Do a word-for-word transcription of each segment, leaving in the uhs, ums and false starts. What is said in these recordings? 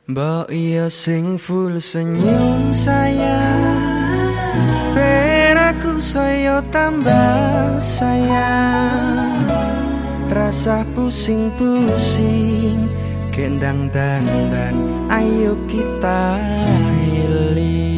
Mbok iya sing full senyum sayang, ben aku saya tambah sayang. Rasa pusing-pusing, kendang dandan, ayo kita healing.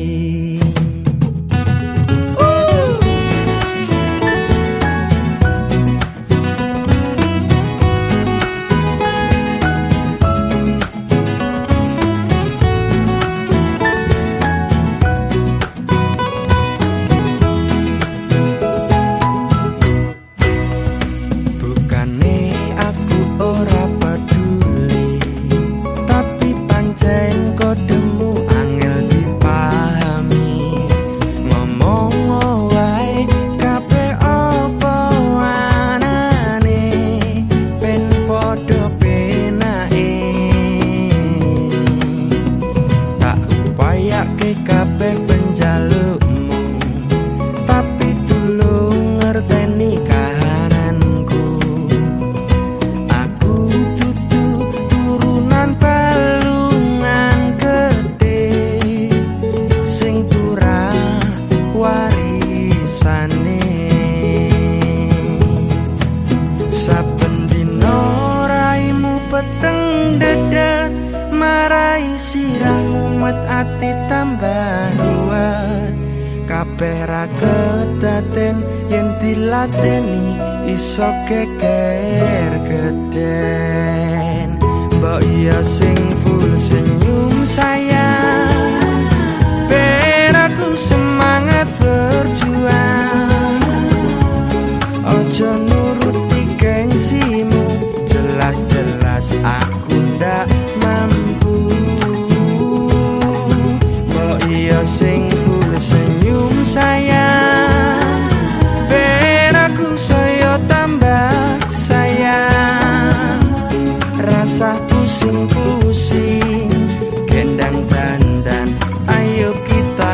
Kabeh penjalukmu, tapi tulung ngerteni kahananku. Aku dudu turunan balungan gede, sing turah warisane. Saben dina raimu peteng dedet, marai sirahmu met ati tambah ruwet. Kabeh ra kedaden yen dilateni iso geger geden. Mbok iya sing full senyum sayang, ben aku semangat berjuang. Ojo nuruti gengsimu, jelas-jelas aku ndak mampu. Mbok iya sing full senyum sayang, ben aku saya tambah sayang. Rasa pusing-pusing, kendang dandan, ayo kita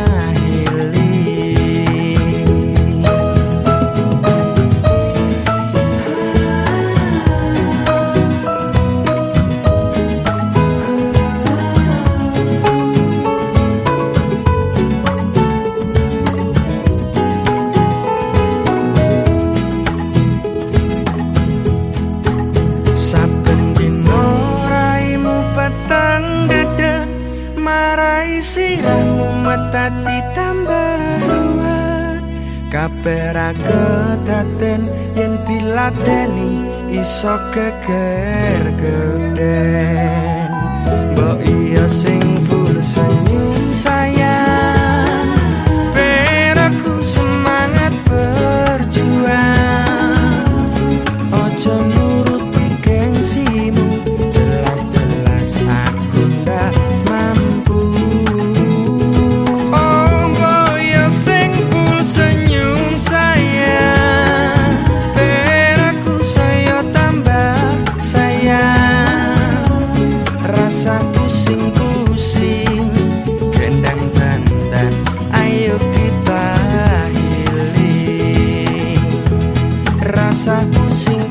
sirahmu metati tambah ruwet. Kabeh ra kedaden yen diladeni iso geger geden. Mbok iya sing full senyum sayang, ben aku semangat berjuang. Ojo nuruti gengsimu, jelas-jelas aku ndak mampu. Rasa pusing